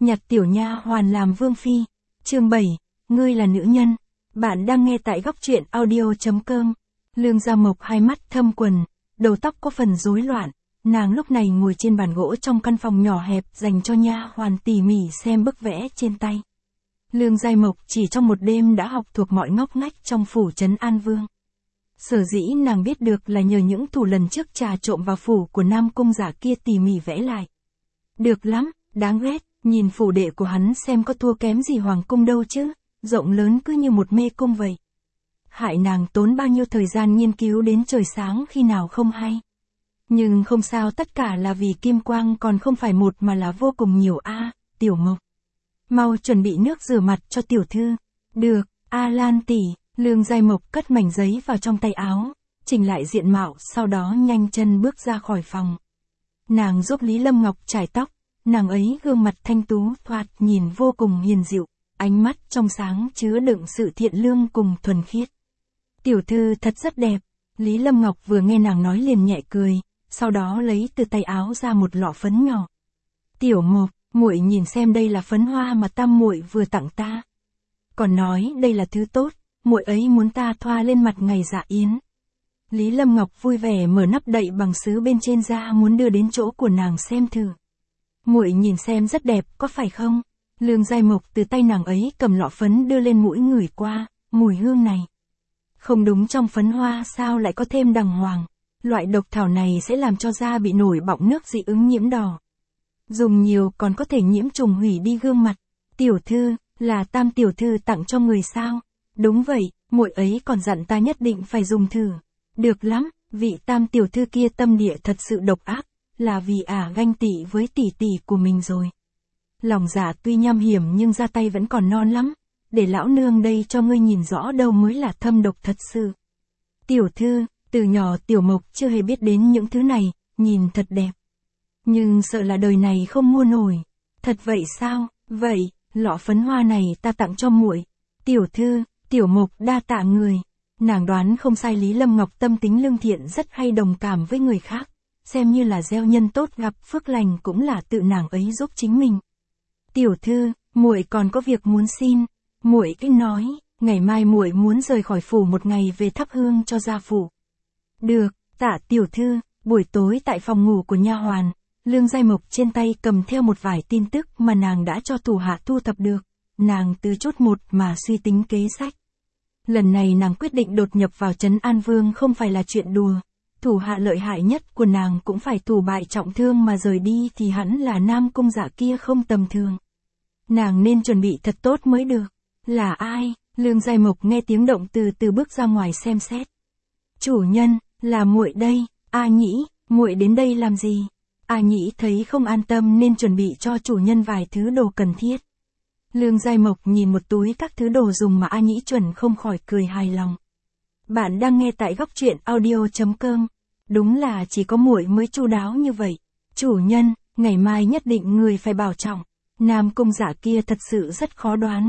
nhặt tiểu nha hoàn làm vương phi. Chương 7, ngươi là nữ nhân. Bạn đang nghe tại góc truyện audio.com. Lương Gia Mộc hai mắt thâm quầng, đầu tóc có phần rối loạn. Nàng lúc này ngồi trên bàn gỗ trong căn phòng nhỏ hẹp dành cho nha hoàn tỉ mỉ xem bức vẽ trên tay. Lương Gia Mộc chỉ trong một đêm đã học thuộc mọi ngóc ngách trong phủ trấn An Vương. Sở dĩ nàng biết được là nhờ những thủ lần trước trà trộn vào phủ của Nam Cung Giả kia tỉ mỉ vẽ lại. Được lắm, đáng ghét, nhìn phủ đệ của hắn xem có thua kém gì hoàng cung đâu chứ, rộng lớn cứ như một mê cung vậy. Hại nàng tốn bao nhiêu thời gian nghiên cứu đến trời sáng khi nào không hay. Nhưng không sao, tất cả là vì kim quang còn không phải một mà là vô cùng nhiều a. Tiểu Mộc, mau chuẩn bị nước rửa mặt cho tiểu thư. Được, Lan tỷ. Lương Gia Mộc cất mảnh giấy vào trong tay áo, chỉnh lại diện mạo, sau đó nhanh chân bước ra khỏi phòng. Nàng giúp Lý Lâm Ngọc chải tóc, nàng ấy gương mặt thanh tú thoạt nhìn vô cùng hiền dịu, ánh mắt trong sáng chứa đựng sự thiện lương cùng thuần khiết. Tiểu thư thật rất đẹp. Lý Lâm Ngọc vừa nghe nàng nói liền nhẹ cười, sau đó lấy từ tay áo ra một lọ phấn nhỏ. Tiểu Mộc, muội nhìn xem, đây là phấn hoa mà tam muội vừa tặng ta. Còn nói đây là thứ tốt, muội ấy muốn ta thoa lên mặt ngày dạ yến. Lý Lâm Ngọc vui vẻ mở nắp đậy bằng sứ bên trên ra muốn đưa đến chỗ của nàng xem thử. Muội nhìn xem rất đẹp, có phải không? Lương Gia Mộc từ tay nàng ấy cầm lọ phấn đưa lên mũi ngửi qua, mùi hương này. Không đúng, trong phấn hoa sao lại có thêm đằng hoàng? Loại độc thảo này sẽ làm cho da bị nổi bọng nước, dị ứng, nhiễm đỏ. Dùng nhiều còn có thể nhiễm trùng, hủy đi gương mặt. Tiểu thư, là Tam tiểu thư tặng cho người sao? Đúng vậy, muội ấy còn dặn ta nhất định phải dùng thử. Được lắm, vị Tam tiểu thư kia tâm địa thật sự độc ác, là vì ganh tị với tỷ tỷ của mình rồi. Lòng dạ tuy nham hiểm nhưng ra tay vẫn còn non lắm, để lão nương đây cho ngươi nhìn rõ đâu mới là thâm độc thật sự. Tiểu thư, từ nhỏ Tiểu Mộc chưa hề biết đến những thứ này, nhìn thật đẹp. Nhưng sợ là đời này không mua nổi. Thật vậy sao? Vậy, lọ phấn hoa này ta tặng cho muội. Tiểu thư, Tiểu Mộc đa tạ người. Nàng đoán không sai, Lý Lâm Ngọc tâm tính lương thiện, rất hay đồng cảm với người khác, xem như là gieo nhân tốt gặp phước lành, cũng là tự nàng ấy giúp chính mình. Tiểu thư, muội còn có việc muốn xin. Muội cứ nói, ngày mai muội muốn rời khỏi phủ một ngày về thắp hương cho gia phủ. Được, tạ tiểu thư. Buổi tối tại phòng ngủ của nha hoàn, Lương Gia Mộc trên tay cầm theo một vài tin tức mà nàng đã cho thủ hạ thu thập được. Nàng từ chút một mà suy tính kế sách. Lần này nàng quyết định đột nhập vào trấn An Vương không phải là chuyện đùa. Thủ hạ lợi hại nhất của nàng cũng phải thủ bại trọng thương mà rời đi thì hẳn là Nam Cung Giả kia không tầm thường. Nàng nên chuẩn bị thật tốt mới được. Là ai? Lương Gia Mộc nghe tiếng động từ từ bước ra ngoài xem xét. Chủ nhân, là muội đây. A Nhĩ, muội đến đây làm gì? A Nhĩ thấy không an tâm nên chuẩn bị cho chủ nhân vài thứ đồ cần thiết. Lương Gia Mộc nhìn một túi các thứ đồ dùng mà A Nhĩ chuẩn không khỏi cười hài lòng. Bạn đang nghe tại góc truyện audio.com. Đúng là chỉ có muội mới chu đáo như vậy. Chủ nhân, ngày mai nhất định người phải bảo trọng. Nam Cung Giả kia thật sự rất khó đoán.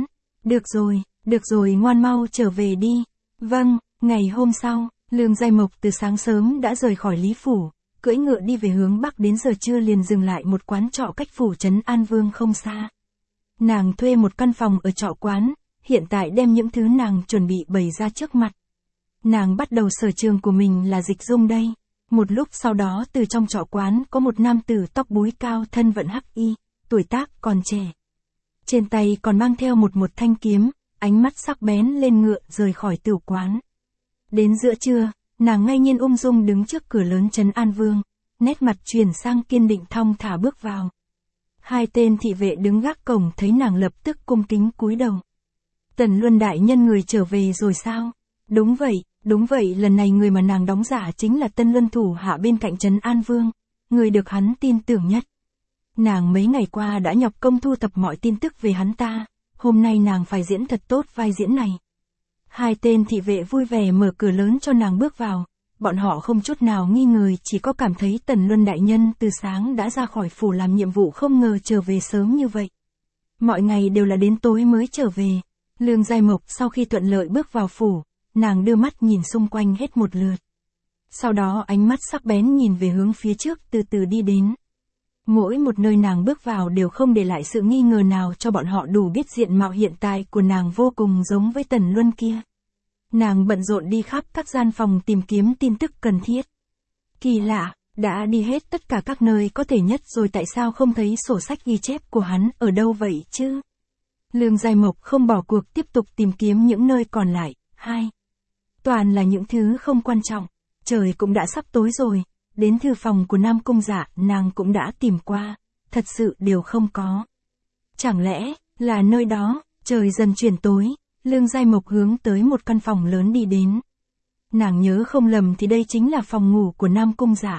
Được rồi, ngoan mau trở về đi. Vâng. Ngày hôm sau, Lương Gia Mộc từ sáng sớm đã rời khỏi Lý phủ, cưỡi ngựa đi về hướng bắc, đến giờ trưa liền dừng lại một quán trọ cách phủ trấn An Vương không xa. Nàng thuê một căn phòng ở trọ quán, hiện tại đem những thứ nàng chuẩn bị bày ra trước mặt. Nàng bắt đầu sở trường của mình là dịch dung đây. Một lúc sau đó từ trong trọ quán có một nam tử tóc búi cao, thân vận hắc y, tuổi tác còn trẻ. Trên tay còn mang theo một thanh kiếm, ánh mắt sắc bén lên ngựa rời khỏi tiểu quán. Đến giữa trưa, nàng ngay nhiên ung dung đứng trước cửa lớn trấn An Vương, nét mặt chuyển sang kiên định, thong thả bước vào. Hai tên thị vệ đứng gác cổng thấy nàng lập tức cung kính cúi đầu. Tần Luân đại nhân, người trở về rồi sao? Đúng vậy, lần này người mà nàng đóng giả chính là Tân Luân thủ hạ bên cạnh trấn An Vương, người được hắn tin tưởng nhất. Nàng mấy ngày qua đã nhọc công thu thập mọi tin tức về hắn ta, hôm nay nàng phải diễn thật tốt vai diễn này. Hai tên thị vệ vui vẻ mở cửa lớn cho nàng bước vào, bọn họ không chút nào nghi ngờ, chỉ có cảm thấy Tần Luân đại nhân từ sáng đã ra khỏi phủ làm nhiệm vụ, không ngờ trở về sớm như vậy. Mọi ngày đều là đến tối mới trở về. Lương Gia Mộc sau khi thuận lợi bước vào phủ, nàng đưa mắt nhìn xung quanh hết một lượt. Sau đó ánh mắt sắc bén nhìn về hướng phía trước, từ từ đi đến. Mỗi một nơi nàng bước vào đều không để lại sự nghi ngờ nào cho bọn họ, đủ biết diện mạo hiện tại của nàng vô cùng giống với Tần Luân kia. Nàng bận rộn đi khắp các gian phòng tìm kiếm tin tức cần thiết. Kỳ lạ, đã đi hết tất cả các nơi có thể nhất rồi tại sao không thấy sổ sách ghi chép của hắn ở đâu vậy chứ? Lương Giai Mộc không bỏ cuộc tiếp tục tìm kiếm những nơi còn lại. Toàn là những thứ không quan trọng. Trời cũng đã sắp tối rồi. Đến thư phòng của Nam Cung Dạ nàng cũng đã tìm qua. Thật sự đều không có. Chẳng lẽ là nơi đó? Trời dần chuyển tối. Lương Giai Mộc hướng tới một căn phòng lớn đi đến. Nàng nhớ không lầm thì đây chính là phòng ngủ của Nam Cung Dạ.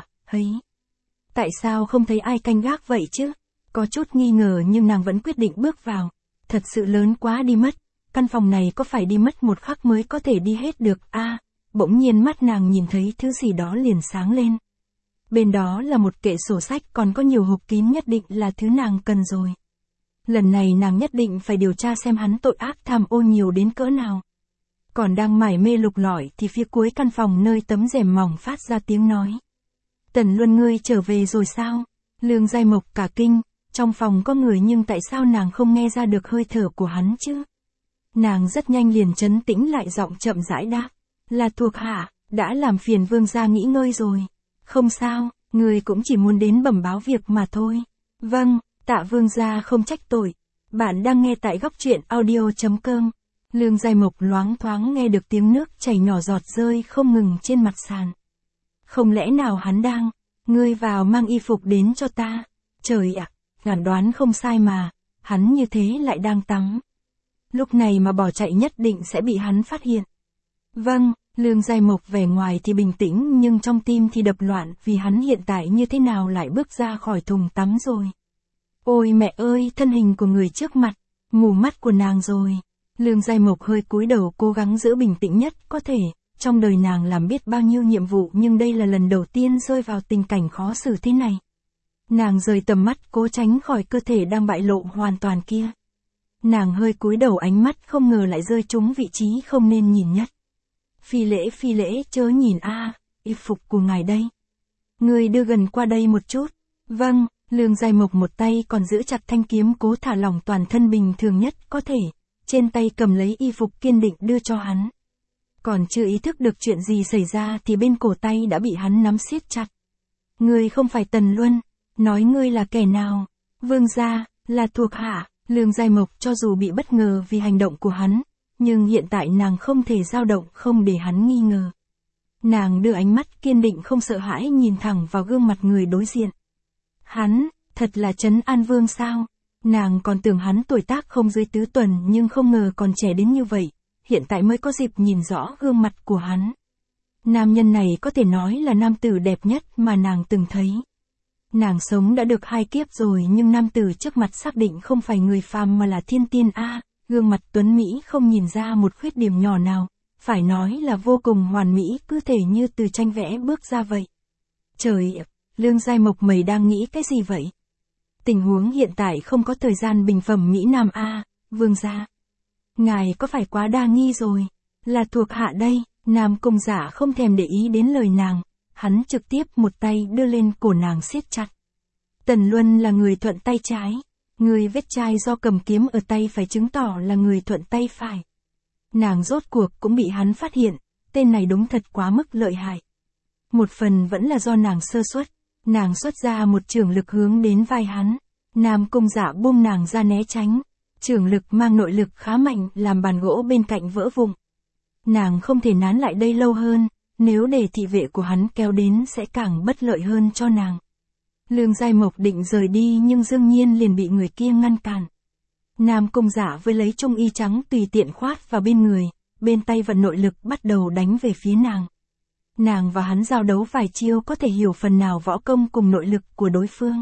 Tại sao không thấy ai canh gác vậy chứ? Có chút nghi ngờ nhưng nàng vẫn quyết định bước vào. Thật sự lớn quá đi mất. Căn phòng này có phải đi mất một khắc mới có thể đi hết được bỗng nhiên mắt nàng nhìn thấy thứ gì đó liền sáng lên. Bên đó là một kệ sổ sách, còn có nhiều hộp kín, nhất định là thứ nàng cần rồi. Lần này nàng nhất định phải điều tra xem hắn tội ác tham ô nhiều đến cỡ nào. Còn đang mải mê lục lọi thì phía cuối căn phòng nơi tấm rèm mỏng phát ra tiếng nói. Tần Luân, ngươi trở về rồi sao? Lương Giai Mộc cả kinh, trong phòng có người nhưng tại sao nàng không nghe ra được hơi thở của hắn chứ? Nàng rất nhanh liền trấn tĩnh lại, giọng chậm rãi đáp. Là thuộc hạ, đã làm phiền vương gia nghỉ ngơi rồi. Không sao, người cũng chỉ muốn đến bẩm báo việc mà thôi. Vâng, tạ vương gia không trách tội. Bạn đang nghe tại góc truyện audio.com. Lương Giai Mộc loáng thoáng nghe được tiếng nước chảy nhỏ giọt rơi không ngừng trên mặt sàn. Không lẽ nào hắn đang, ngươi vào mang y phục đến cho ta. Trời ạ, ngàn đoán không sai mà, hắn như thế lại đang tắm. Lúc này mà bỏ chạy nhất định sẽ bị hắn phát hiện. Vâng, Lương Giai Mộc vẻ ngoài thì bình tĩnh nhưng trong tim thì đập loạn, vì hắn hiện tại như thế nào lại bước ra khỏi thùng tắm rồi. Ôi mẹ ơi, thân hình của người trước mặt, mù mắt của nàng rồi. Lương Giai Mộc hơi cúi đầu cố gắng giữ bình tĩnh nhất có thể. Trong đời nàng làm biết bao nhiêu nhiệm vụ nhưng đây là lần đầu tiên rơi vào tình cảnh khó xử thế này. Nàng rời tầm mắt cố tránh khỏi cơ thể đang bại lộ hoàn toàn kia. Nàng hơi cúi đầu, ánh mắt không ngờ lại rơi trúng vị trí không nên nhìn nhất. Phi lễ, chớ nhìn y phục của ngài đây. Người đưa gần qua đây một chút. Vâng, Lương Giai Mộc một tay còn giữ chặt thanh kiếm, cố thả lỏng toàn thân bình thường nhất có thể. Trên tay cầm lấy y phục, kiên định đưa cho hắn. Còn chưa ý thức được chuyện gì xảy ra thì bên cổ tay đã bị hắn nắm siết chặt. Ngươi không phải Tần Luân, nói ngươi là kẻ nào? Vương gia, là thuộc hạ. Lương Giai Mộc cho dù bị bất ngờ vì hành động của hắn, nhưng hiện tại nàng không thể dao động, không để hắn nghi ngờ. Nàng đưa ánh mắt kiên định không sợ hãi nhìn thẳng vào gương mặt người đối diện. Hắn, thật là Trấn An Vương sao? Nàng còn tưởng hắn tuổi tác không dưới tứ tuần nhưng không ngờ còn trẻ đến như vậy. Hiện tại mới có dịp nhìn rõ gương mặt của hắn. Nam nhân này có thể nói là nam tử đẹp nhất mà nàng từng thấy. Nàng sống đã được 2 kiếp rồi nhưng nam tử trước mặt xác định không phải người phàm mà là thiên tiên gương mặt tuấn mỹ không nhìn ra một khuyết điểm nhỏ nào, phải nói là vô cùng hoàn mỹ, cứ thể như từ tranh vẽ bước ra vậy. Trời, Lương Giai Mộc mày đang nghĩ cái gì vậy? Tình huống hiện tại không có thời gian bình phẩm mỹ nam vương gia. Ngài có phải quá đa nghi rồi? Là thuộc hạ đây. Nam Cung Dạ không thèm để ý đến lời nàng, hắn trực tiếp một tay đưa lên cổ nàng siết chặt. Tần Luân là người thuận tay trái, người vết chai do cầm kiếm ở tay phải chứng tỏ là người thuận tay phải. Nàng rốt cuộc cũng bị hắn phát hiện, tên này đúng thật quá mức lợi hại. Một phần vẫn là do nàng sơ suất, nàng xuất ra một chưởng lực hướng đến vai hắn, Nam Cung Dạ buông nàng ra né tránh. Chưởng lực mang nội lực khá mạnh, làm bàn gỗ bên cạnh vỡ vụn. Nàng không thể nán lại đây lâu hơn, nếu để thị vệ của hắn kéo đến sẽ càng bất lợi hơn cho nàng. Lương Giai Mộc định rời đi nhưng Dương Nhiên liền bị người kia ngăn cản. Nam Cung Dạ với lấy trung y trắng tùy tiện khoát vào bên người, bên tay vận nội lực bắt đầu đánh về phía nàng. Nàng và hắn giao đấu vài chiêu có thể hiểu phần nào võ công cùng nội lực của đối phương.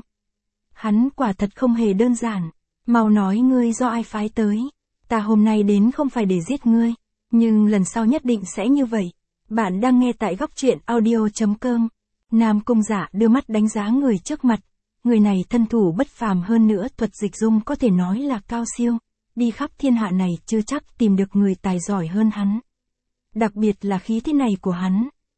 Hắn quả thật không hề đơn giản. Mau nói ngươi do ai phái tới. Ta hôm nay đến không phải để giết ngươi, nhưng lần sau nhất định sẽ như vậy. Bạn đang nghe tại góc truyện audio.com. Nam Cung Dạ đưa mắt đánh giá người trước mặt. Người này thân thủ bất phàm, hơn nữa thuật dịch dung có thể nói là cao siêu. Đi khắp thiên hạ này chưa chắc tìm được người tài giỏi hơn hắn. Đặc biệt là khí thế này của hắn.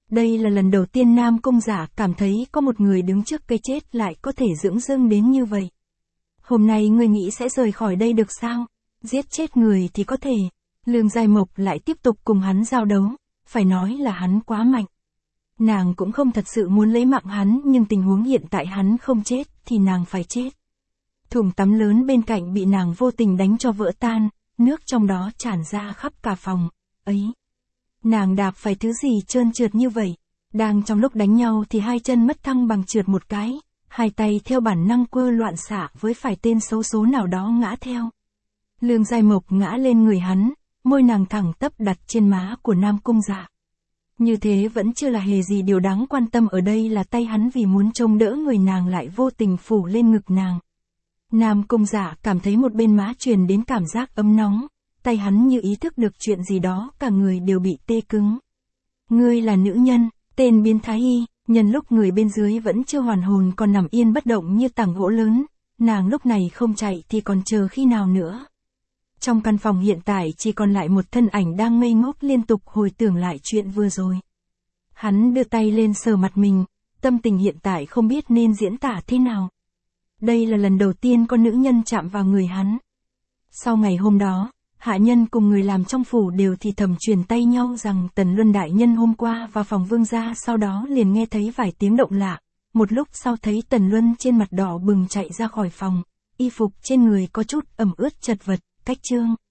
Đây là lần đầu tiên Nam Cung Giả cảm thấy có một người đứng trước cái chết lại có thể dửng dưng đến như vậy. Hôm nay ngươi nghĩ sẽ rời khỏi đây được sao? Giết chết người thì có thể. Lương Giai Mộc lại tiếp tục cùng hắn giao đấu, phải nói là hắn quá mạnh. Nàng cũng không thật sự muốn lấy mạng hắn, nhưng tình huống hiện tại hắn không chết thì nàng phải chết. Thùng tắm lớn bên cạnh bị nàng vô tình đánh cho vỡ tan, nước trong đó tràn ra khắp cả phòng. Ấy! Nàng đạp phải thứ gì trơn trượt như vậy? Đang trong lúc đánh nhau thì hai chân mất thăng bằng trượt một cái, hai tay theo bản năng quơ loạn xạ với phải tên xấu số nào đó ngã theo. Lương Giai Mộc ngã lên người hắn, môi nàng thẳng tắp đặt trên má của Nam Cung Dạ. Như thế vẫn chưa là hề gì, điều đáng quan tâm ở đây là tay hắn vì muốn trông đỡ người nàng lại vô tình phủ lên ngực nàng. Nam Cung Dạ cảm thấy một bên má truyền đến cảm giác ấm nóng, tay hắn như ý thức được chuyện gì đó, cả người đều bị tê cứng. Ngươi là nữ nhân, tên biến thái y, nhân lúc người bên dưới vẫn chưa hoàn hồn còn nằm yên bất động như tảng gỗ lớn, nàng lúc này không chạy thì còn chờ khi nào nữa. Trong căn phòng hiện tại chỉ còn lại một thân ảnh đang ngây ngốc liên tục hồi tưởng lại chuyện vừa rồi. Hắn đưa tay lên sờ mặt mình, tâm tình hiện tại không biết nên diễn tả thế nào. Đây là lần đầu tiên có nữ nhân chạm vào người hắn. Sau ngày hôm đó, hạ nhân cùng người làm trong phủ đều thì thầm truyền tay nhau rằng Tần Luân đại nhân hôm qua vào phòng vương gia, sau đó liền nghe thấy vài tiếng động lạ. Một lúc sau thấy Tần Luân trên mặt đỏ bừng chạy ra khỏi phòng, y phục trên người có chút ẩm ướt chật vật, cách chương.